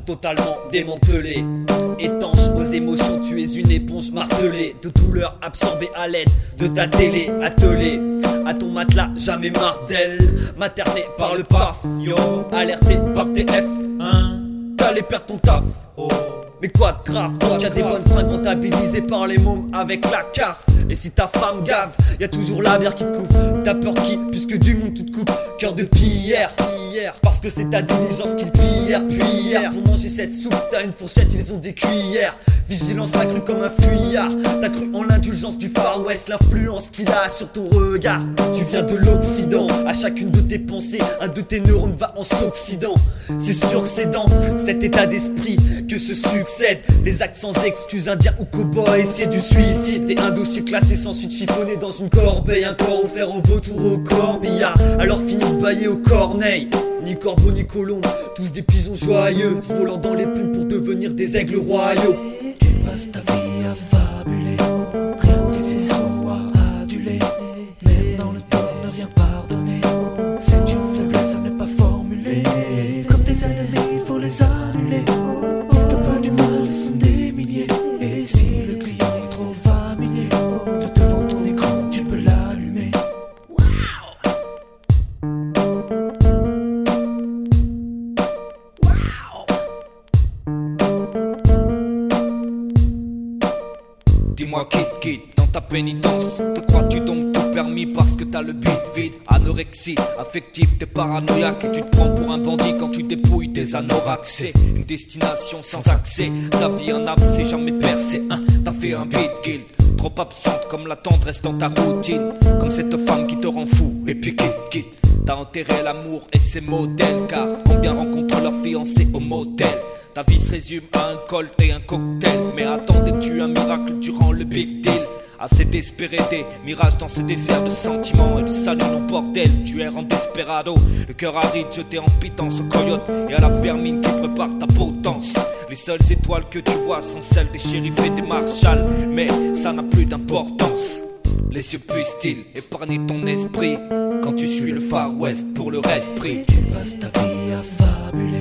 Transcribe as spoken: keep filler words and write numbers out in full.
totalement démantelé. Étanche aux émotions, tu es une éponge martelée, de douleur absorbée à l'aide de ta télé attelée à ton matelas, jamais marre d'elle. Materné par le paf, yo, alerté par T F, hein, t'allais perdre ton taf, oh. Mais quoi de grave, toi qui as des bonnes fringues rentabilisées par les mômes avec la C A F. Et si ta femme gave, y'a toujours la bière qui te couvre. T'as peur qui, puisque du monde tout te coupe. Cœur de pierre, pierre, parce que c'est ta diligence qu'ils pillèrent. Puis hier, pour manger cette soupe, t'as une fourchette, ils ont des cuillères. Vigilance accrue comme un fuyard. T'as cru en l'indulgence du Far West, l'influence qu'il a sur ton regard. Tu viens de l'Occident, à chacune de tes pensées, un de tes neurones va en s'oxydant. C'est sûr que c'est dans cet état d'esprit que se succèdent les actes sans excuse, indiens ou cow-boys, c'est du suicide. T'es un dossier classé sans suite, chiffonné dans une corbeille, un corps offert au vautour au corbillard. Alors fini de bailler au corneille. Ni corbeau ni colombe, tous des pigeons joyeux, se volant dans les plumes pour devenir des aigles royaux. Tu passes ta vie à fabuler, rien que tes espoirs adulés. Même dans le tort, ne rien pardonner, c'est une faiblesse à ne pas formuler. Comme tes ennemis, il faut les annuler. Ils te veulent du mal, ils sont des milliers. Et si le client est trop familier, de devant ton écran, tu peux l'allumer. Dis-moi quitte, quitte, dans ta pénitence, te crois-tu donc tout permis parce que t'as le beat vide? Anorexie, affectif, t'es paranoïaque et tu te prends pour un bandit quand tu dépouilles des anoraks. C'est une destination sans accès, ta vie en âme c'est jamais percé, hein. T'as fait un beat guild, trop absente comme la tendresse dans ta routine, comme cette femme qui te rend fou et puis quitte, quitte. T'as enterré l'amour et ses modèles, car combien rencontrent leur fiancé au motel? Ta vie se résume à un col et un cocktail. Mais attendais-tu un miracle durant le big deal? Assez d'espérer des mirages dans ce désert de sentiments. Et le salut non bordel, tu erres en desperado. Le cœur aride jeté en pitance au coyote et à la vermine qui prépare ta potence. Les seules étoiles que tu vois sont celles des shérifs et des marshals, mais ça n'a plus d'importance. Les yeux puissent-ils épargner ton esprit quand tu suis le Far West pour le reste pris? Tu passes ta vie à fabuler,